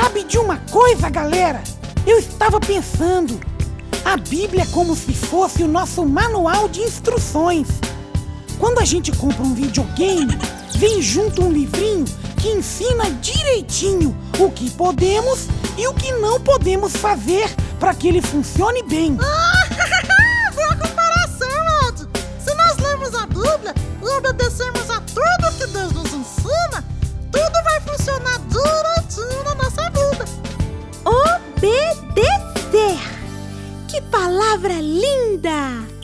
Sabe de uma coisa, galera? Eu estava pensando. A Bíblia é como se fosse o nosso manual de instruções. Quando a gente compra um videogame, vem junto um livrinho que ensina direitinho o que podemos e o que não podemos fazer para que ele funcione bem. Boa comparação, Ed! Se nós lemos a Bíblia e obedecemos a tudo que Deus nos ensina, tudo vai funcionar direitinho na nossa vida. Obedecer! Que palavra linda!